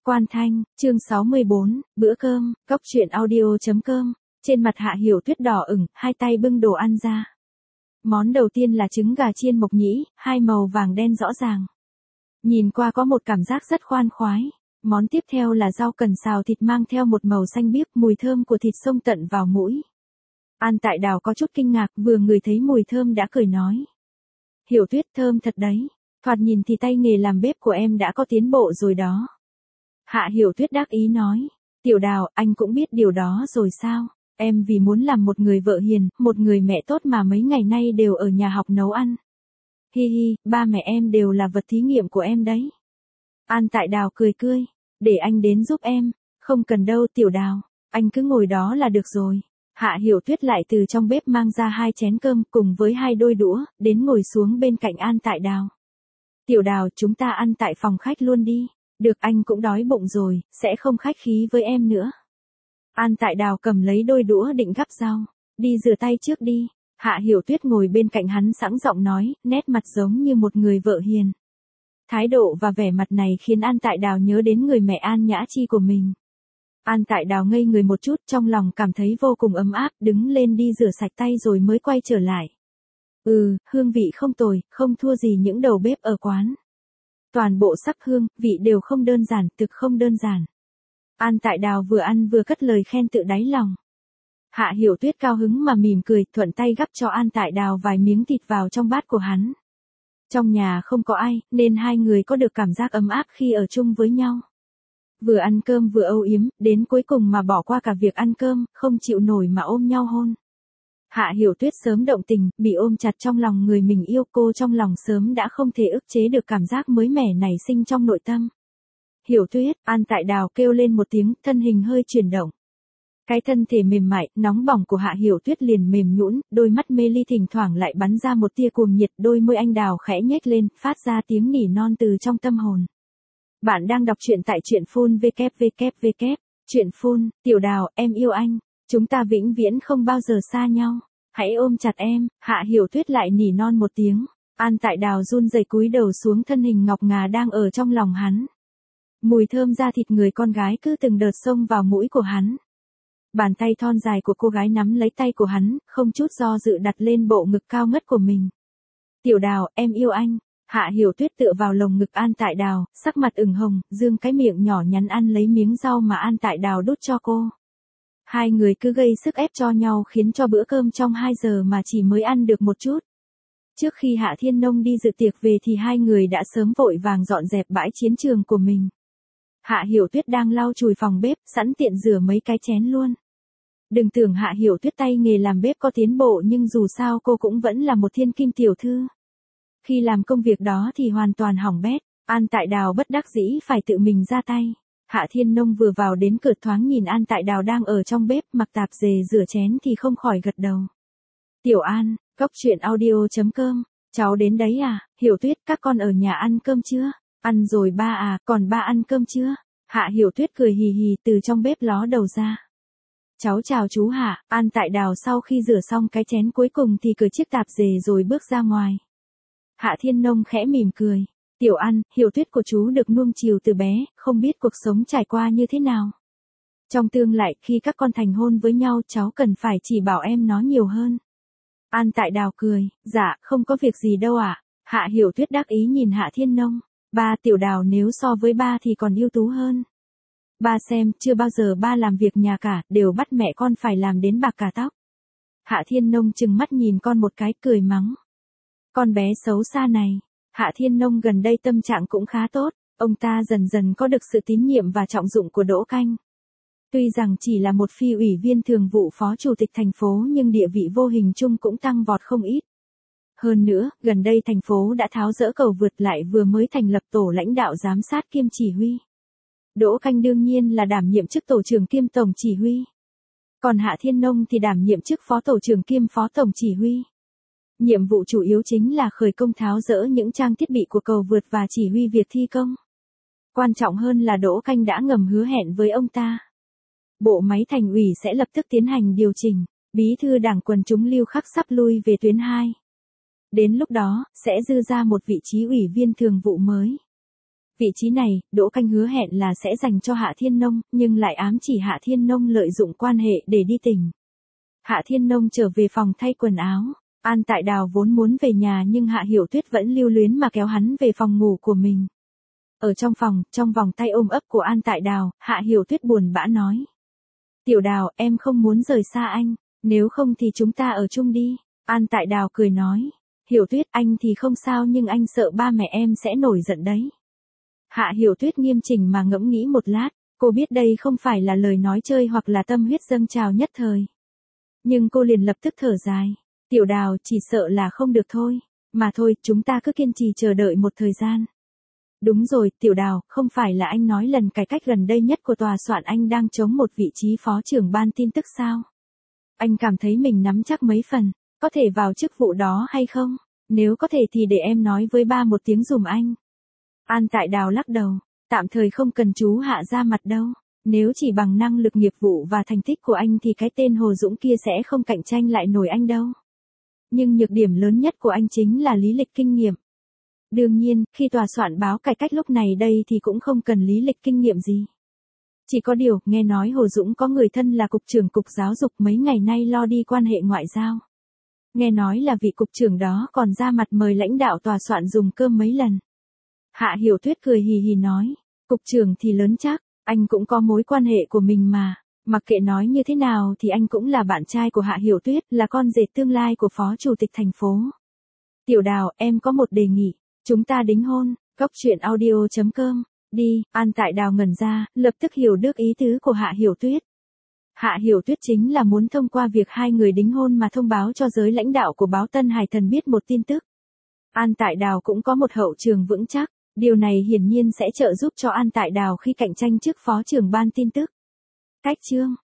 Quan Thanh, chương 64, bữa cơm, cốc truyện audio.com, trên mặt Hạ Hiểu Tuyết đỏ ửng, hai tay bưng đồ ăn ra. Món đầu tiên là trứng gà chiên mộc nhĩ, hai màu vàng đen rõ ràng. Nhìn qua có một cảm giác rất khoan khoái. Món tiếp theo là rau cần xào thịt mang theo một màu xanh biếc, mùi thơm của thịt xông tận vào mũi. An Tại Đào có chút kinh ngạc, vừa ngửi thấy mùi thơm đã cười nói. Hiểu Tuyết, thơm thật đấy, thoạt nhìn thì tay nghề làm bếp của em đã có tiến bộ rồi đó. Hạ Hiểu Tuyết đắc ý nói, Tiểu Đào, anh cũng biết điều đó rồi sao, em vì muốn làm một người vợ hiền, một người mẹ tốt mà mấy ngày nay đều ở nhà học nấu ăn. Hi hi, ba mẹ em đều là vật thí nghiệm của em đấy. An Tại Đào cười cười, để anh đến giúp em, không cần đâu Tiểu Đào, anh cứ ngồi đó là được rồi. Hạ Hiểu Tuyết lại từ trong bếp mang ra 2 chén cơm cùng với 2 đôi đũa, đến ngồi xuống bên cạnh An Tại Đào. Tiểu Đào, chúng ta ăn tại phòng khách luôn đi. Được, anh cũng đói bụng rồi, sẽ không khách khí với em nữa. An Tại Đào cầm lấy đôi đũa định gắp rau. Đi rửa tay trước đi. Hạ Hiểu Tuyết ngồi bên cạnh hắn sẵn giọng nói, nét mặt giống như một người vợ hiền. Thái độ và vẻ mặt này khiến An Tại Đào nhớ đến người mẹ An Nhã Chi của mình. An Tại Đào ngây người một chút, trong lòng cảm thấy vô cùng ấm áp, đứng lên đi rửa sạch tay rồi mới quay trở lại. Hương vị không tồi, không thua gì những đầu bếp ở quán. Toàn bộ sắc hương, vị đều không đơn giản, thực không đơn giản. An Tại Đào vừa ăn vừa cất lời khen tự đáy lòng. Hạ Hiểu Tuyết cao hứng mà mỉm cười, thuận tay gắp cho An Tại Đào vài miếng thịt vào trong bát của hắn. Trong nhà không có ai, nên hai người có được cảm giác ấm áp khi ở chung với nhau. Vừa ăn cơm vừa âu yếm, đến cuối cùng mà bỏ qua cả việc ăn cơm, không chịu nổi mà ôm nhau hôn. Hạ Hiểu Tuyết sớm động tình, bị ôm chặt trong lòng người mình yêu, cô trong lòng sớm đã không thể ức chế được cảm giác mới mẻ nảy sinh trong nội tâm. Hiểu Tuyết, An Tại Đào kêu lên một tiếng, thân hình hơi chuyển động. Cái thân thể mềm mại, nóng bỏng của Hạ Hiểu Tuyết liền mềm nhũn, đôi mắt mê ly thỉnh thoảng lại bắn ra một tia cuồng nhiệt, đôi môi anh đào khẽ nhếch lên, phát ra tiếng nỉ non từ trong tâm hồn. Bạn đang đọc truyện tại truyện phun www. Truyện phun, Tiểu Đào, em yêu anh. Chúng ta vĩnh viễn không bao giờ xa nhau. Hãy ôm chặt em. Hạ Hiểu Tuyết lại nỉ non một tiếng. An Tại Đào run rẩy cúi đầu xuống, thân hình ngọc ngà đang ở trong lòng hắn. Mùi thơm da thịt người con gái cứ từng đợt xông vào mũi của hắn. Bàn tay thon dài của cô gái nắm lấy tay của hắn, không chút do dự đặt lên bộ ngực cao ngất của mình. Tiểu Đào, em yêu anh. Hạ Hiểu Tuyết tựa vào lồng ngực An Tại Đào, sắc mặt ửng hồng, dương cái miệng nhỏ nhắn ăn lấy miếng rau mà An Tại Đào đút cho cô. Hai người cứ gây sức ép cho nhau khiến cho bữa cơm trong 2 giờ mà chỉ mới ăn được một chút. Trước khi Hạ Thiên Nông đi dự tiệc về thì hai người đã sớm vội vàng dọn dẹp bãi chiến trường của mình. Hạ Hiểu Tuyết đang lau chùi phòng bếp, sẵn tiện rửa mấy cái chén luôn. Đừng tưởng Hạ Hiểu Tuyết tay nghề làm bếp có tiến bộ, nhưng dù sao cô cũng vẫn là một thiên kim tiểu thư. Khi làm công việc đó thì hoàn toàn hỏng bét, An Tại Đào bất đắc dĩ phải tự mình ra tay. Hạ Thiên Nông vừa vào đến cửa thoáng nhìn An Tại Đào đang ở trong bếp mặc tạp dề rửa chén thì không khỏi gật đầu. Tiểu An, cốc truyện audio.com, cháu đến đấy à? Hiểu Tuyết, các con ở nhà ăn cơm chưa? Ăn rồi ba à, còn ba ăn cơm chưa? Hạ Hiểu Tuyết cười hì hì từ trong bếp ló đầu ra. Cháu chào chú Hạ. An Tại Đào sau khi rửa xong cái chén cuối cùng thì cởi chiếc tạp dề rồi bước ra ngoài. Hạ Thiên Nông khẽ mỉm cười. Tiểu An, Hiểu Tuyết của chú được nuông chiều từ bé, không biết cuộc sống trải qua như thế nào. Trong tương lai khi các con thành hôn với nhau cháu cần phải chỉ bảo em nó nhiều hơn. An Tại Đào cười, dạ, không có việc gì đâu ạ. Hạ Hiểu Tuyết đắc ý nhìn Hạ Thiên Nông. Ba, Tiểu Đào nếu so với ba thì còn ưu tú hơn. Ba xem, chưa bao giờ ba làm việc nhà cả, đều bắt mẹ con phải làm đến bạc cả tóc. Hạ Thiên Nông trừng mắt nhìn con một cái cười mắng. Con bé xấu xa này. Hạ Thiên Nông gần đây tâm trạng cũng khá tốt, ông ta dần dần có được sự tín nhiệm và trọng dụng của Đỗ Canh. Tuy rằng chỉ là một phi ủy viên thường vụ phó chủ tịch thành phố nhưng địa vị vô hình chung cũng tăng vọt không ít. Hơn nữa, gần đây thành phố đã tháo dỡ cầu vượt lại vừa mới thành lập tổ lãnh đạo giám sát kiêm chỉ huy. Đỗ Canh đương nhiên là đảm nhiệm chức tổ trưởng kiêm tổng chỉ huy. Còn Hạ Thiên Nông thì đảm nhiệm chức phó tổ trưởng kiêm phó tổng chỉ huy. Nhiệm vụ chủ yếu chính là khởi công tháo dỡ những trang thiết bị của cầu vượt và chỉ huy việc thi công. Quan trọng hơn là Đỗ Canh đã ngầm hứa hẹn với ông ta. Bộ máy thành ủy sẽ lập tức tiến hành điều chỉnh, bí thư đảng quần chúng Lưu Khắc sắp lui về tuyến 2. Đến lúc đó, sẽ dư ra một vị trí ủy viên thường vụ mới. Vị trí này, Đỗ Canh hứa hẹn là sẽ dành cho Hạ Thiên Nông, nhưng lại ám chỉ Hạ Thiên Nông lợi dụng quan hệ để đi tỉnh. Hạ Thiên Nông trở về phòng thay quần áo. An Tại Đào vốn muốn về nhà nhưng Hạ Hiểu Tuyết vẫn lưu luyến mà kéo hắn về phòng ngủ của mình. Ở trong phòng, trong vòng tay ôm ấp của An Tại Đào, Hạ Hiểu Tuyết buồn bã nói. Tiểu Đào, em không muốn rời xa anh, nếu không thì chúng ta ở chung đi. An Tại Đào cười nói. Hiểu Tuyết, anh thì không sao nhưng anh sợ ba mẹ em sẽ nổi giận đấy. Hạ Hiểu Tuyết nghiêm chỉnh mà ngẫm nghĩ một lát, cô biết đây không phải là lời nói chơi hoặc là tâm huyết dâng trào nhất thời. Nhưng cô liền lập tức thở dài. Tiểu Đào, chỉ sợ là không được thôi. Mà thôi, chúng ta cứ kiên trì chờ đợi một thời gian. Đúng rồi, Tiểu Đào, không phải là anh nói lần cải cách gần đây nhất của tòa soạn anh đang chống một vị trí phó trưởng ban tin tức sao? Anh cảm thấy mình nắm chắc mấy phần, có thể vào chức vụ đó hay không? Nếu có thể thì để em nói với ba một tiếng giùm anh. An Tại Đào lắc đầu, tạm thời không cần chú Hạ ra mặt đâu. Nếu chỉ bằng năng lực nghiệp vụ và thành tích của anh thì cái tên Hồ Dũng kia sẽ không cạnh tranh lại nổi anh đâu. Nhưng nhược điểm lớn nhất của anh chính là lý lịch kinh nghiệm. Đương nhiên, khi tòa soạn báo cải cách lúc này đây thì cũng không cần lý lịch kinh nghiệm gì. Chỉ có điều, nghe nói Hồ Dũng có người thân là cục trưởng cục giáo dục mấy ngày nay lo đi quan hệ ngoại giao. Nghe nói là vị cục trưởng đó còn ra mặt mời lãnh đạo tòa soạn dùng cơm mấy lần. Hạ Hiểu Tuyết cười hì hì nói, cục trưởng thì lớn chắc, anh cũng có mối quan hệ của mình mà. Mặc kệ nói như thế nào thì anh cũng là bạn trai của Hạ Hiểu Tuyết, là con rể tương lai của phó chủ tịch thành phố. Tiểu Đào, em có một đề nghị, chúng ta đính hôn. Cốc.audio.com. Đi. An Tại Đào ngẩn ra, lập tức hiểu được ý tứ của Hạ Hiểu Tuyết. Hạ Hiểu Tuyết chính là muốn thông qua việc hai người đính hôn mà thông báo cho giới lãnh đạo của báo Tân Hải Thần biết một tin tức. An Tại Đào cũng có một hậu trường vững chắc, điều này hiển nhiên sẽ trợ giúp cho An Tại Đào khi cạnh tranh chức phó trưởng ban tin tức. Cách chương